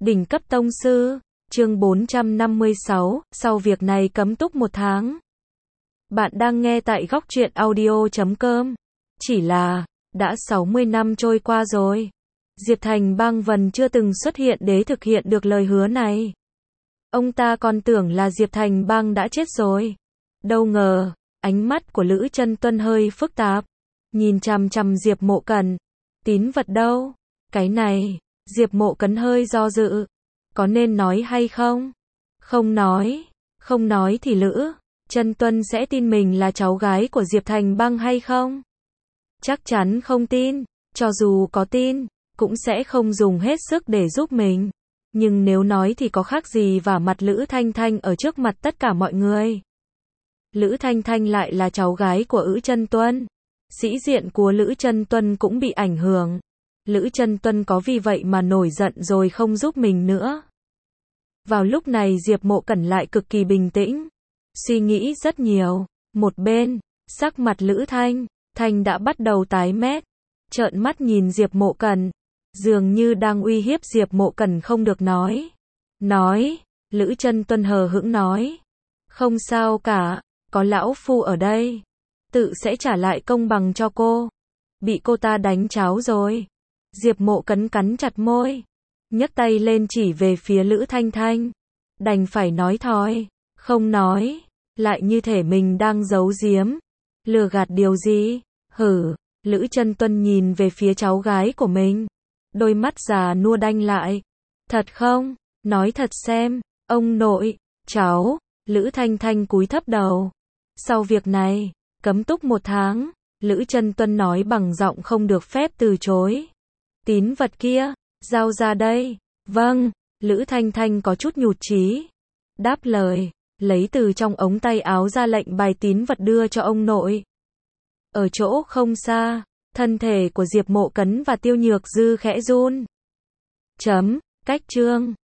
Đỉnh cấp tông sư, chương 456, sau việc này cấm túc 1 tháng. Bạn đang nghe tại góc truyện audio.com. Chỉ là, đã 60 năm trôi qua rồi. Diệp Thành Bang vẫn chưa từng xuất hiện để thực hiện được lời hứa này. Ông ta còn tưởng là Diệp Thành Bang đã chết rồi. Đâu ngờ, ánh mắt của Lữ Chân Tuân hơi phức tạp. Nhìn chằm chằm Diệp Mộ Cẩn. Tín vật đâu? Cái này, Diệp Mộ Cẩn hơi do dự. Có nên nói hay không? Không nói thì Lữ Chân Tuân sẽ tin mình là cháu gái của Diệp Thành Bang hay không? Chắc chắn không tin, cho dù có tin, cũng sẽ không dùng hết sức để giúp mình. Nhưng nếu nói thì có khác gì vả mặt Lữ Thanh Thanh ở trước mặt tất cả mọi người. Lữ Thanh Thanh lại là cháu gái của Lữ Chân Tuân. Sĩ diện của Lữ Chân Tuân cũng bị ảnh hưởng. Lữ Chân Tuân có vì vậy mà nổi giận rồi không giúp mình nữa. Vào lúc này Diệp Mộ Cẩn lại cực kỳ bình tĩnh, suy nghĩ rất nhiều. Một bên, sắc mặt Lữ Thanh Thanh đã bắt đầu tái mét, trợn mắt nhìn Diệp Mộ Cẩn, dường như đang uy hiếp Diệp Mộ Cẩn không được nói. Lữ Chân Tuân hờ hững nói, không sao cả, có lão phu ở đây, tự sẽ trả lại công bằng cho cô. Bị cô ta đánh cháo rồi. Diệp Mộ Cẩn cắn chặt môi, nhấc tay lên chỉ về phía Lữ Thanh Thanh. Đành phải nói thôi, không nói, lại như thể mình đang giấu giếm, lừa gạt điều gì. Hử, Lữ Chân Tuân nhìn về phía cháu gái của mình, đôi mắt già nua đanh lại. Thật không? Nói thật xem, ông nội, cháu. Lữ Thanh Thanh cúi thấp đầu. Sau việc này, cấm túc 1 tháng, Lữ Chân Tuân nói bằng giọng không được phép từ chối. Tín vật kia, giao ra đây. Vâng, Lữ Thanh Thanh có chút nhụt chí. Đáp lời, lấy từ trong ống tay áo ra lệnh bài tín vật đưa cho ông nội. Ở chỗ không xa, thân thể của Diệp Mộ Cẩn và Tiêu Nhược Dư khẽ run. Cách chương